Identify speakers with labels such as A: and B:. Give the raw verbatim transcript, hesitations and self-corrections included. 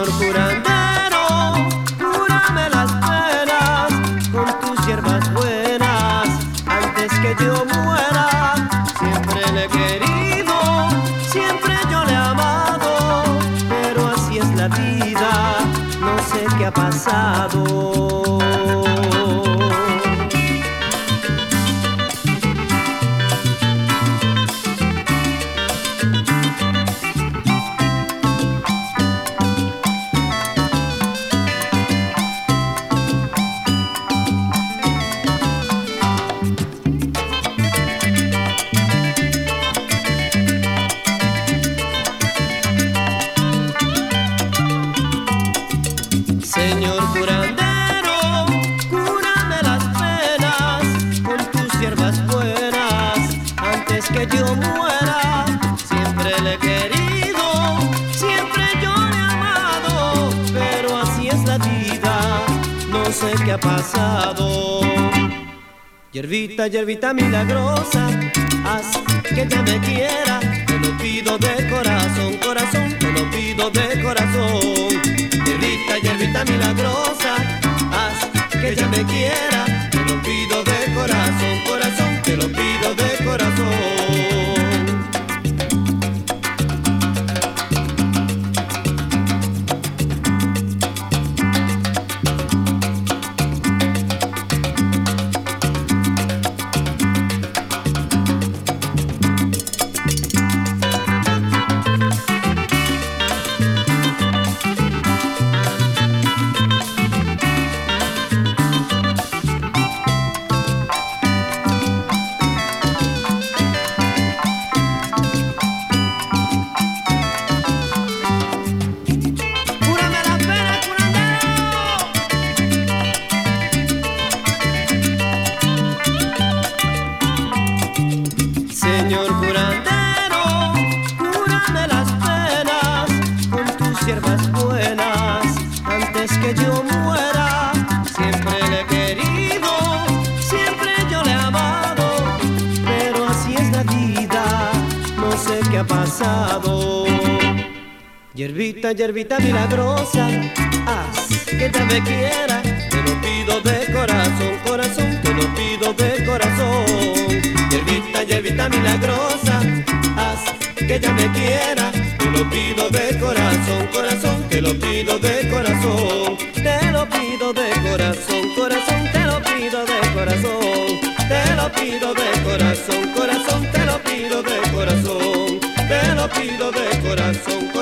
A: Señor curandero, cúrame las penas con tus hierbas buenas antes que yo muera. Siempre le he querido, siempre yo le he amado, pero así es la vida, no sé qué ha pasado. Señor curandero, cúrame las penas con tus hierbas buenas antes que yo muera. Siempre le he querido, siempre yo le he amado, pero así es la vida, no sé qué ha pasado. Hierbita, hierbita milagrosa, haz que ella me quiera. Te lo pido de corazón, corazón, te lo pido de corazón. Hierbita, hierbita milagrosa, haz que ella me quiera. Te lo pido de corazón, corazón, te lo pido de corazón. Señor curandero, cúrame las penas con tus hierbas buenas antes que yo muera. Siempre le he querido, siempre yo le he amado, pero así es la vida, no sé qué ha pasado. Hierbita, hierbita milagrosa, haz que ella me quiera. Te lo pido de corazón, corazón, te lo pido de corazón. Hierbita, hierbita milagrosa, haz que ella me quiera. Te lo pido de corazón, corazón, te lo pido de corazón. Te lo pido de corazón, corazón, te lo pido de corazón. Te lo pido de corazón, corazón, te lo pido de corazón. Te lo pido de corazón.